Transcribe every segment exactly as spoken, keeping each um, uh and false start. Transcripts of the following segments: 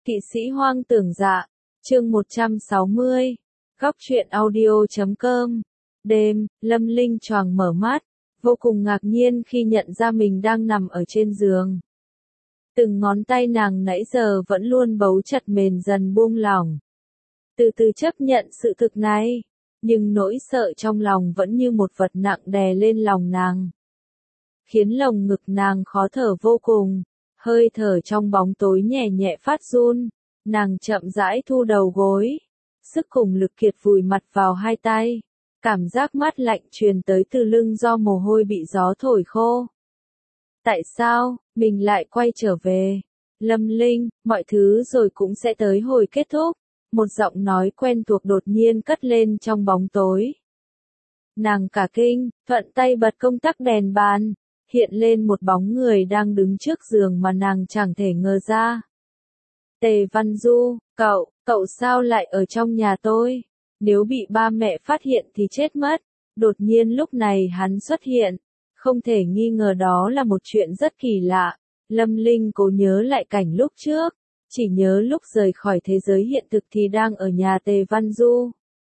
Kỵ sĩ hoang tưởng dạ, chương một trăm sáu mươi, góc truyện audio chấm com. Đêm, Lâm Linh choàng mở mắt, vô cùng ngạc nhiên khi nhận ra mình đang nằm ở trên giường. Từng ngón tay nàng nãy giờ vẫn luôn bấu chặt mền dần buông lỏng. Từ từ chấp nhận sự thực này, nhưng nỗi sợ trong lòng vẫn như một vật nặng đè lên lòng nàng, khiến lồng ngực nàng khó thở vô cùng. Hơi thở trong bóng tối nhẹ nhẹ phát run, nàng chậm rãi thu đầu gối, sức cùng lực kiệt vùi mặt vào hai tay, cảm giác mát lạnh truyền tới từ lưng do mồ hôi bị gió thổi khô. Tại sao, mình lại quay trở về? Lâm Linh, mọi thứ rồi cũng sẽ tới hồi kết thúc, một giọng nói quen thuộc đột nhiên cất lên trong bóng tối. Nàng cả kinh, thuận tay bật công tắc đèn bàn. Hiện lên một bóng người đang đứng trước giường mà nàng chẳng thể ngờ ra. Tề Văn Du, cậu, cậu sao lại ở trong nhà tôi? Nếu bị ba mẹ phát hiện thì chết mất. Đột nhiên lúc này hắn xuất hiện, không thể nghi ngờ đó là một chuyện rất kỳ lạ. Lâm Linh cố nhớ lại cảnh lúc trước, chỉ nhớ lúc rời khỏi thế giới hiện thực thì đang ở nhà Tề Văn Du.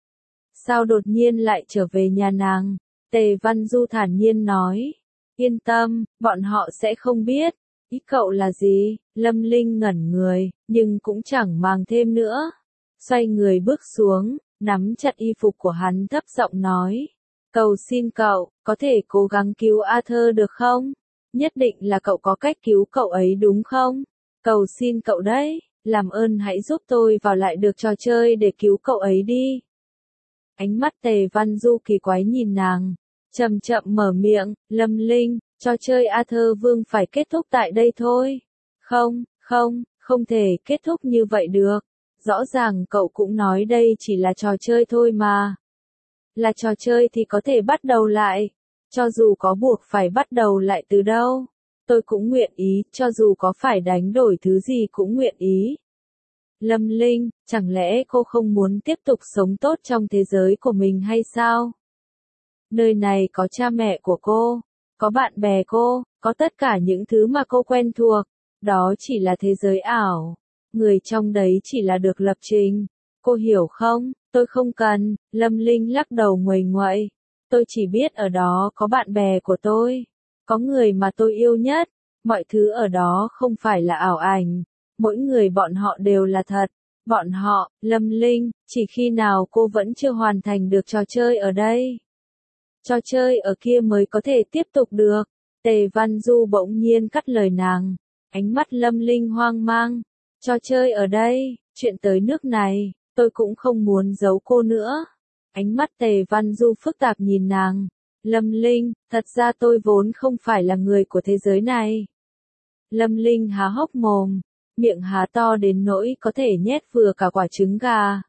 Sao đột nhiên lại trở về nhà nàng? Tề Văn Du thản nhiên nói. Yên tâm, bọn họ sẽ không biết. Ý cậu là gì? Lâm Linh ngẩn người, nhưng cũng chẳng màng thêm nữa. Xoay người bước xuống, nắm chặt y phục của hắn thấp giọng nói. Cầu xin cậu, có thể cố gắng cứu Arthur được không? Nhất định là cậu có cách cứu cậu ấy đúng không? Cầu xin cậu đấy, làm ơn hãy giúp tôi vào lại được trò chơi để cứu cậu ấy đi. Ánh mắt Tề Văn Du kỳ quái nhìn nàng. Chậm chậm mở miệng, Lâm Linh, trò chơi Arthur Vương phải kết thúc tại đây thôi. Không, không, không thể kết thúc như vậy được. Rõ ràng cậu cũng nói đây chỉ là trò chơi thôi mà. Là trò chơi thì có thể bắt đầu lại. Cho dù có buộc phải bắt đầu lại từ đâu, tôi cũng nguyện ý, cho dù có phải đánh đổi thứ gì cũng nguyện ý. Lâm Linh, chẳng lẽ cô không muốn tiếp tục sống tốt trong thế giới của mình hay sao? Nơi này có cha mẹ của cô, có bạn bè cô, có tất cả những thứ mà cô quen thuộc. Đó chỉ là thế giới ảo. Người trong đấy chỉ là được lập trình. Cô hiểu không? Tôi không cần. Lâm Linh lắc đầu nguầy nguậy. Tôi chỉ biết ở đó có bạn bè của tôi. Có người mà tôi yêu nhất. Mọi thứ ở đó không phải là ảo ảnh. Mỗi người bọn họ đều là thật. Bọn họ, Lâm Linh, chỉ khi nào cô vẫn chưa hoàn thành được trò chơi ở đây. Trò chơi ở kia mới có thể tiếp tục được. Tề Văn Du bỗng nhiên cắt lời nàng. Ánh mắt Lâm Linh hoang mang. Trò chơi ở đây, chuyện tới nước này, tôi cũng không muốn giấu cô nữa. Ánh mắt Tề Văn Du phức tạp nhìn nàng. Lâm Linh, thật ra tôi vốn không phải là người của thế giới này. Lâm Linh há hốc mồm, miệng há to đến nỗi có thể nhét vừa cả quả trứng gà.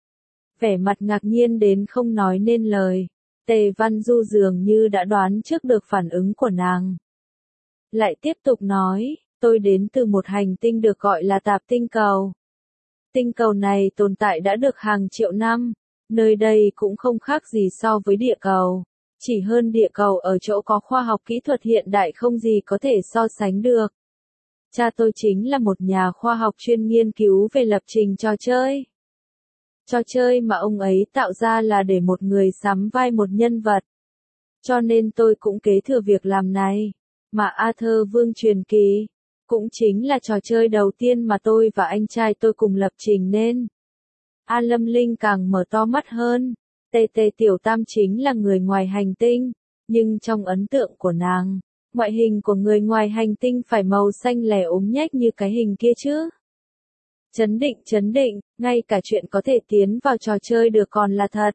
Vẻ mặt ngạc nhiên đến không nói nên lời. Tề Văn Du dường như đã đoán trước được phản ứng của nàng. Lại tiếp tục nói, tôi đến từ một hành tinh được gọi là Tạp Tinh Cầu. Tinh cầu này tồn tại đã được hàng triệu năm, nơi đây cũng không khác gì so với địa cầu. Chỉ hơn địa cầu ở chỗ có khoa học kỹ thuật hiện đại không gì có thể so sánh được. Cha tôi chính là một nhà khoa học chuyên nghiên cứu về lập trình trò chơi. Trò chơi mà ông ấy tạo ra là để một người sắm vai một nhân vật. Cho nên tôi cũng kế thừa việc làm này. Mà Arthur Vương truyền kỳ, cũng chính là trò chơi đầu tiên mà tôi và anh trai tôi cùng lập trình nên. A Lâm Linh càng mở to mắt hơn. Tê Tê Tiểu Tam chính là người ngoài hành tinh. Nhưng trong ấn tượng của nàng, ngoại hình của người ngoài hành tinh phải màu xanh lẻ ốm nhách như cái hình kia chứ. Chấn định chấn định, ngay cả chuyện có thể tiến vào trò chơi được còn là thật.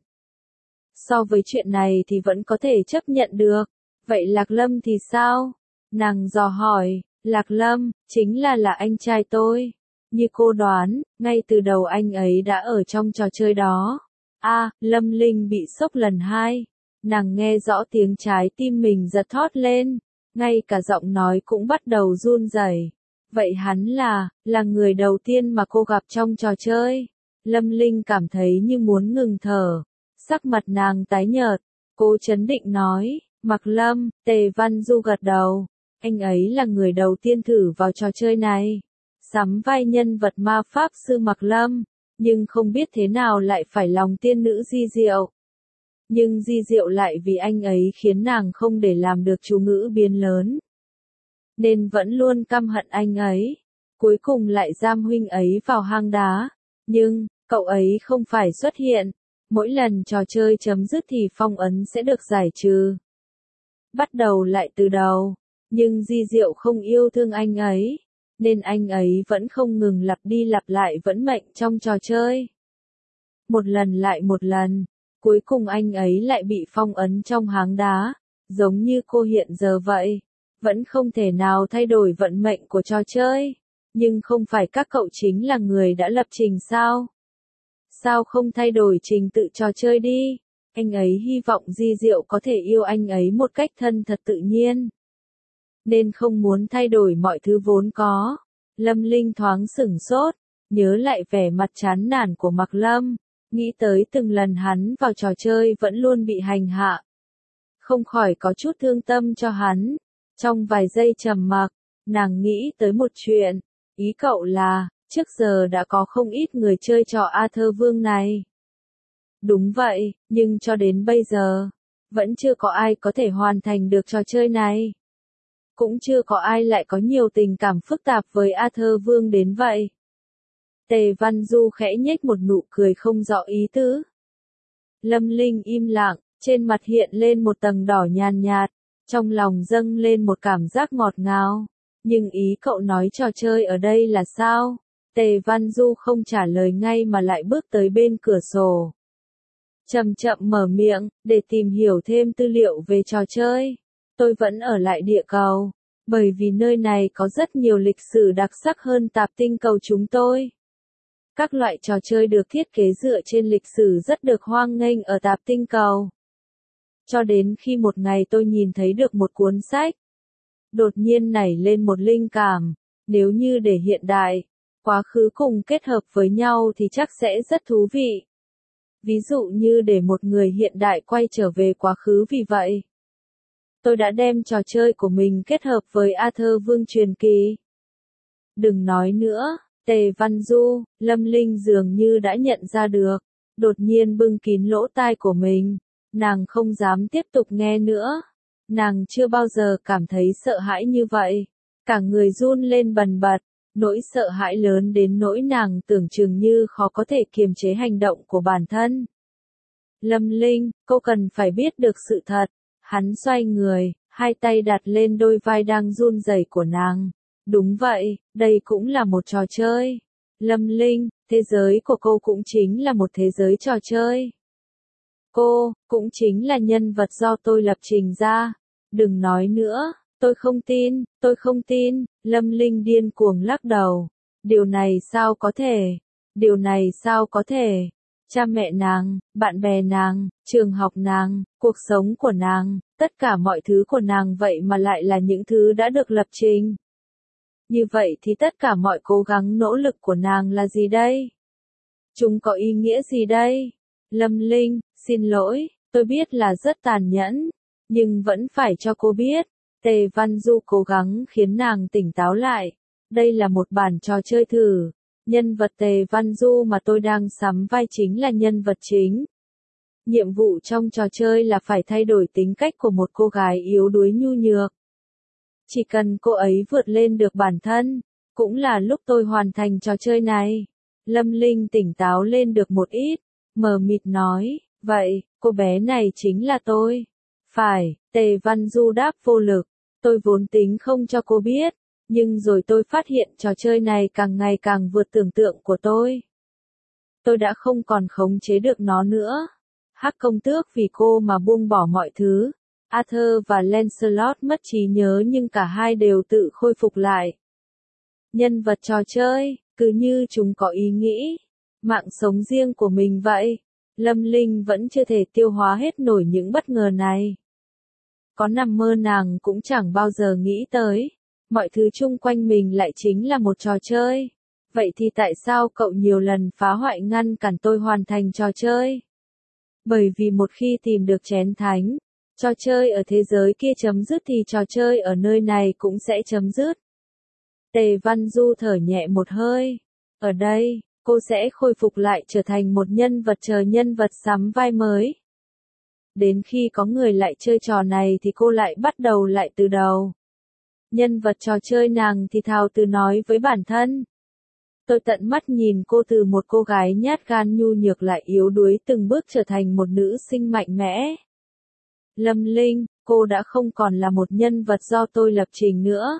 So với chuyện này thì vẫn có thể chấp nhận được. Vậy Lạc Lâm thì sao? Nàng dò hỏi, Lạc Lâm, chính là là anh trai tôi. Như cô đoán, ngay từ đầu anh ấy đã ở trong trò chơi đó. A, à, Lâm Linh bị sốc lần hai. Nàng nghe rõ tiếng trái tim mình giật thót lên. Ngay cả giọng nói cũng bắt đầu run rẩy. Vậy hắn là, là người đầu tiên mà cô gặp trong trò chơi. Lâm Linh cảm thấy như muốn ngừng thở. Sắc mặt nàng tái nhợt. Cô trấn định nói, Mặc Lâm, Tề Văn Du gật đầu. Anh ấy là người đầu tiên thử vào trò chơi này. sắm vai nhân vật ma pháp sư Mạc Lâm, nhưng không biết thế nào lại phải lòng tiên nữ Di Diệu. Nhưng Di Diệu lại vì anh ấy khiến nàng không để làm được chú ngữ biến lớn. Nên vẫn luôn căm hận anh ấy. Cuối cùng lại giam huynh ấy vào hang đá. Nhưng, cậu ấy không phải xuất hiện. Mỗi lần trò chơi chấm dứt thì phong ấn sẽ được giải trừ. Bắt đầu lại từ đầu. Nhưng Di Diệu không yêu thương anh ấy. Nên anh ấy vẫn không ngừng lặp đi lặp lại vẫn mệnh trong trò chơi. Một lần lại một lần. Cuối cùng anh ấy lại bị phong ấn trong hang đá. Giống như cô hiện giờ vậy. Vẫn không thể nào thay đổi vận mệnh của trò chơi. Nhưng không phải các cậu chính là người đã lập trình sao? Sao không thay đổi trình tự trò chơi đi? Anh ấy hy vọng Di Diệu có thể yêu anh ấy một cách thân thật tự nhiên. Nên không muốn thay đổi mọi thứ vốn có. Lâm Linh thoáng sửng sốt, nhớ lại vẻ mặt chán nản của Mạc Lâm, nghĩ tới từng lần hắn vào trò chơi vẫn luôn bị hành hạ. Không khỏi có chút thương tâm cho hắn. Trong vài giây trầm mặc, nàng nghĩ tới một chuyện. Ý cậu là, trước giờ đã có không ít người chơi trò Arthur Vương này. Đúng vậy, nhưng cho đến bây giờ, vẫn chưa có ai có thể hoàn thành được trò chơi này. Cũng chưa có ai lại có nhiều tình cảm phức tạp với Arthur Vương đến vậy. Tề Văn Du khẽ nhếch một nụ cười không rõ ý tứ. Lâm Linh im lặng, trên mặt hiện lên một tầng đỏ nhàn nhạt, trong lòng dâng lên một cảm giác ngọt ngào. Nhưng ý cậu nói trò chơi ở đây là sao? Tề Văn Du không trả lời ngay mà lại bước tới bên cửa sổ. Chậm chậm mở miệng, để tìm hiểu thêm tư liệu về trò chơi. Tôi vẫn ở lại địa cầu, bởi vì nơi này có rất nhiều lịch sử đặc sắc hơn tạp tinh cầu chúng tôi. Các loại trò chơi được thiết kế dựa trên lịch sử rất được hoan nghênh ở tạp tinh cầu. Cho đến khi một ngày tôi nhìn thấy được một cuốn sách. Đột nhiên nảy lên một linh cảm, nếu như để hiện đại, quá khứ cùng kết hợp với nhau thì chắc sẽ rất thú vị. Ví dụ như để một người hiện đại quay trở về quá khứ vì vậy. Tôi đã đem trò chơi của mình kết hợp với Arthur Vương truyền kỳ. Đừng nói nữa, Tề Văn Du, Lâm Linh dường như đã nhận ra được, đột nhiên bưng kín lỗ tai của mình, nàng không dám tiếp tục nghe nữa. Nàng chưa bao giờ cảm thấy sợ hãi như vậy, cả người run lên bần bật, nỗi sợ hãi lớn đến nỗi nàng tưởng chừng như khó có thể kiềm chế hành động của bản thân. Lâm Linh, cô cần phải biết được sự thật. Hắn xoay người, hai tay đặt lên đôi vai đang run rẩy của nàng. Đúng vậy, đây cũng là một trò chơi. Lâm Linh, thế giới của cô cũng chính là một thế giới trò chơi. Cô, cũng chính là nhân vật do tôi lập trình ra. Đừng nói nữa, tôi không tin, tôi không tin. Lâm Linh điên cuồng lắc đầu. Điều này sao có thể? Điều này sao có thể? Cha mẹ nàng, bạn bè nàng, trường học nàng, cuộc sống của nàng, tất cả mọi thứ của nàng vậy mà lại là những thứ đã được lập trình. Như vậy thì tất cả mọi cố gắng nỗ lực của nàng là gì đây? Chúng có ý nghĩa gì đây? Lâm Linh, xin lỗi, tôi biết là rất tàn nhẫn, nhưng vẫn phải cho cô biết. Tề Văn Du cố gắng khiến nàng tỉnh táo lại. Đây là một bản trò chơi thử. Nhân vật Tề Văn Du mà tôi đang sắm vai chính là nhân vật chính. Nhiệm vụ trong trò chơi là phải thay đổi tính cách của một cô gái yếu đuối nhu nhược. Chỉ cần cô ấy vượt lên được bản thân, cũng là lúc tôi hoàn thành trò chơi này. Lâm Linh tỉnh táo lên được một ít, mờ mịt nói, vậy, cô bé này chính là tôi. Phải, Tề Văn Du đáp vô lực, tôi vốn tính không cho cô biết. Nhưng rồi tôi phát hiện trò chơi này càng ngày càng vượt tưởng tượng của tôi. Tôi đã không còn khống chế được nó nữa. Hắc công tước vì cô mà buông bỏ mọi thứ. Arthur và Lancelot mất trí nhớ nhưng cả hai đều tự khôi phục lại. Nhân vật trò chơi, cứ như chúng có ý nghĩ, mạng sống riêng của mình vậy. Lâm Linh vẫn chưa thể tiêu hóa hết nổi những bất ngờ này. Có nằm mơ nàng cũng chẳng bao giờ nghĩ tới. Mọi thứ chung quanh mình lại chính là một trò chơi. Vậy thì tại sao cậu nhiều lần phá hoại ngăn cản tôi hoàn thành trò chơi? Bởi vì một khi tìm được chén thánh, trò chơi ở thế giới kia chấm dứt thì trò chơi ở nơi này cũng sẽ chấm dứt. Tề Văn Du thở nhẹ một hơi. Ở đây, cô sẽ khôi phục lại trở thành một nhân vật chờ nhân vật sắm vai mới. Đến khi có người lại chơi trò này thì cô lại bắt đầu lại từ đầu. Nhân vật trò chơi nàng thì thào từ nói với bản thân. Tôi tận mắt nhìn cô từ một cô gái nhát gan nhu nhược lại yếu đuối từng bước trở thành một nữ sinh mạnh mẽ. Lâm Linh, cô đã không còn là một nhân vật do tôi lập trình nữa.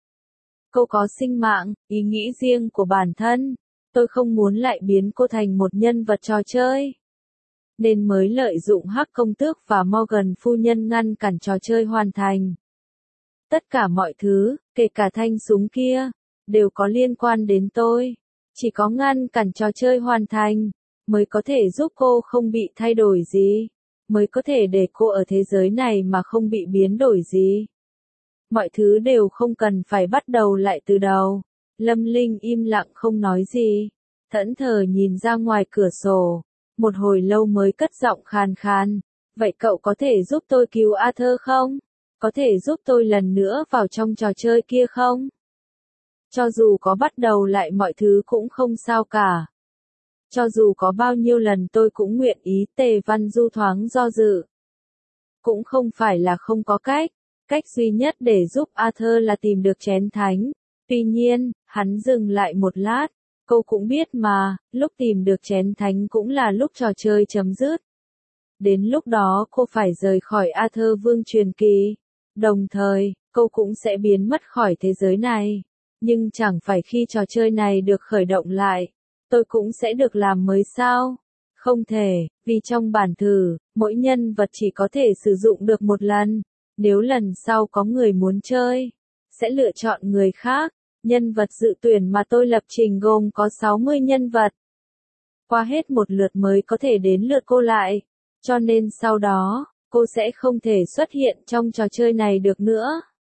Cô có sinh mạng, ý nghĩ riêng của bản thân. Tôi không muốn lại biến cô thành một nhân vật trò chơi. Nên mới lợi dụng Hắc công tước và Morgan phu nhân ngăn cản trò chơi hoàn thành. Tất cả mọi thứ, kể cả thanh súng kia, đều có liên quan đến tôi. Chỉ có ngăn cản trò chơi hoàn thành, mới có thể giúp cô không bị thay đổi gì. Mới có thể để cô ở thế giới này mà không bị biến đổi gì. Mọi thứ đều không cần phải bắt đầu lại từ đầu. Lâm Linh im lặng không nói gì. Thẫn thờ nhìn ra ngoài cửa sổ. Một hồi lâu mới cất giọng khàn khàn. Vậy cậu có thể giúp tôi cứu Arthur không? Có thể giúp tôi lần nữa vào trong trò chơi kia không? Cho dù có bắt đầu lại mọi thứ cũng không sao cả. Cho dù có bao nhiêu lần tôi cũng nguyện ý. Tề Văn Du thoáng do dự. Cũng không phải là không có cách. Cách duy nhất để giúp Arthur là tìm được chén thánh. Tuy nhiên, hắn dừng lại một lát. Cô cũng biết mà, lúc tìm được chén thánh cũng là lúc trò chơi chấm dứt. Đến lúc đó cô phải rời khỏi Arthur Vương truyền kỳ. Đồng thời, cô cũng sẽ biến mất khỏi thế giới này. Nhưng chẳng phải khi trò chơi này được khởi động lại, tôi cũng sẽ được làm mới sao? Không thể, vì trong bản thử, mỗi nhân vật chỉ có thể sử dụng được một lần. Nếu lần sau có người muốn chơi, sẽ lựa chọn người khác. Nhân vật dự tuyển mà tôi lập trình gồm có sáu mươi nhân vật. Qua hết một lượt mới có thể đến lượt cô lại. Cho nên sau đó, cô sẽ không thể xuất hiện trong trò chơi này được nữa.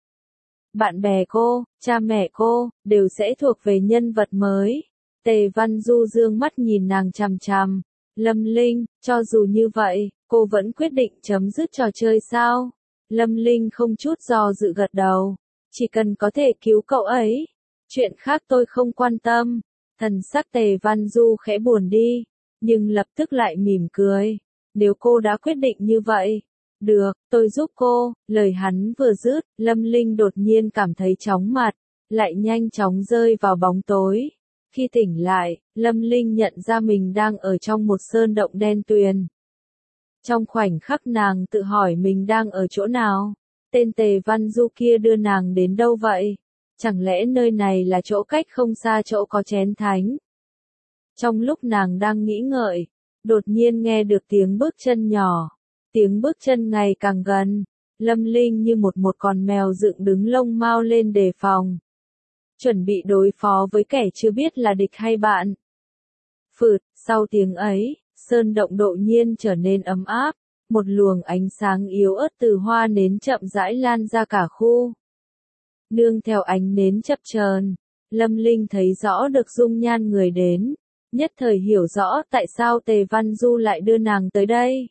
Bạn bè cô, cha mẹ cô, đều sẽ thuộc về nhân vật mới. Tề Văn Du dương mắt nhìn nàng chằm chằm. Lâm Linh, cho dù như vậy, cô vẫn quyết định chấm dứt trò chơi sao? Lâm Linh không chút do dự gật đầu. Chỉ cần có thể cứu cậu ấy. Chuyện khác tôi không quan tâm. Thần sắc Tề Văn Du khẽ buồn đi. Nhưng lập tức lại mỉm cười. Nếu cô đã quyết định như vậy. Được, tôi giúp cô. Lời hắn vừa dứt, Lâm Linh đột nhiên cảm thấy chóng mặt. Lại nhanh chóng rơi vào bóng tối. Khi tỉnh lại, Lâm Linh nhận ra mình đang ở trong một sơn động đen tuyền. Trong khoảnh khắc nàng tự hỏi mình đang ở chỗ nào. Tên Tề Văn Du kia đưa nàng đến đâu vậy? Chẳng lẽ nơi này là chỗ cách không xa chỗ có chén thánh? Trong lúc nàng đang nghĩ ngợi, đột nhiên nghe được tiếng bước chân nhỏ. Tiếng bước chân ngày càng gần. Lâm Linh như một một con mèo dựng đứng lông mao lên đề phòng. Chuẩn bị đối phó với kẻ chưa biết là địch hay bạn. Phượt, sau tiếng ấy, sơn động đột nhiên trở nên ấm áp. Một luồng ánh sáng yếu ớt từ hoa nến chậm rãi lan ra cả khu. Nương theo ánh nến chập chờn, Lâm Linh thấy rõ được dung nhan người đến. Nhất thời hiểu rõ tại sao Tề Văn Du lại đưa nàng tới đây.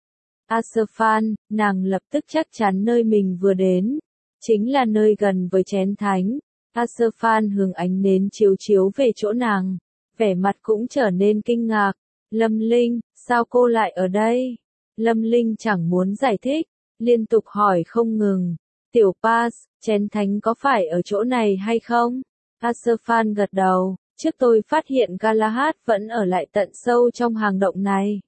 Asafan, nàng lập tức chắc chắn nơi mình vừa đến. Chính là nơi gần với chén thánh. Asafan hướng ánh nến chiếu chiếu về chỗ nàng. Vẻ mặt cũng trở nên kinh ngạc. Lâm Linh, sao cô lại ở đây? Lâm Linh chẳng muốn giải thích. Liên tục hỏi không ngừng. Tiểu Pass, chén thánh có phải ở chỗ này hay không? Asafan gật đầu. Trước tôi phát hiện Galahad vẫn ở lại tận sâu trong hang động này.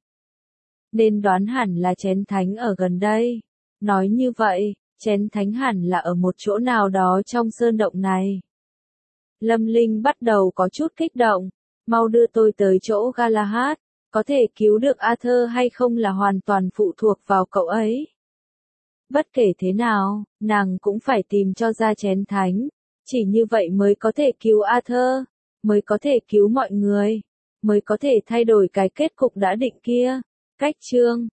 Nên đoán hẳn là chén thánh ở gần đây. Nói như vậy, chén thánh hẳn là ở một chỗ nào đó trong sơn động này. Lâm Linh bắt đầu có chút kích động. Mau đưa tôi tới chỗ Galahad. Có thể cứu được Arthur hay không là hoàn toàn phụ thuộc vào cậu ấy. Bất kể thế nào, nàng cũng phải tìm cho ra chén thánh. Chỉ như vậy mới có thể cứu Arthur. Mới có thể cứu mọi người. Mới có thể thay đổi cái kết cục đã định kia. Cách chương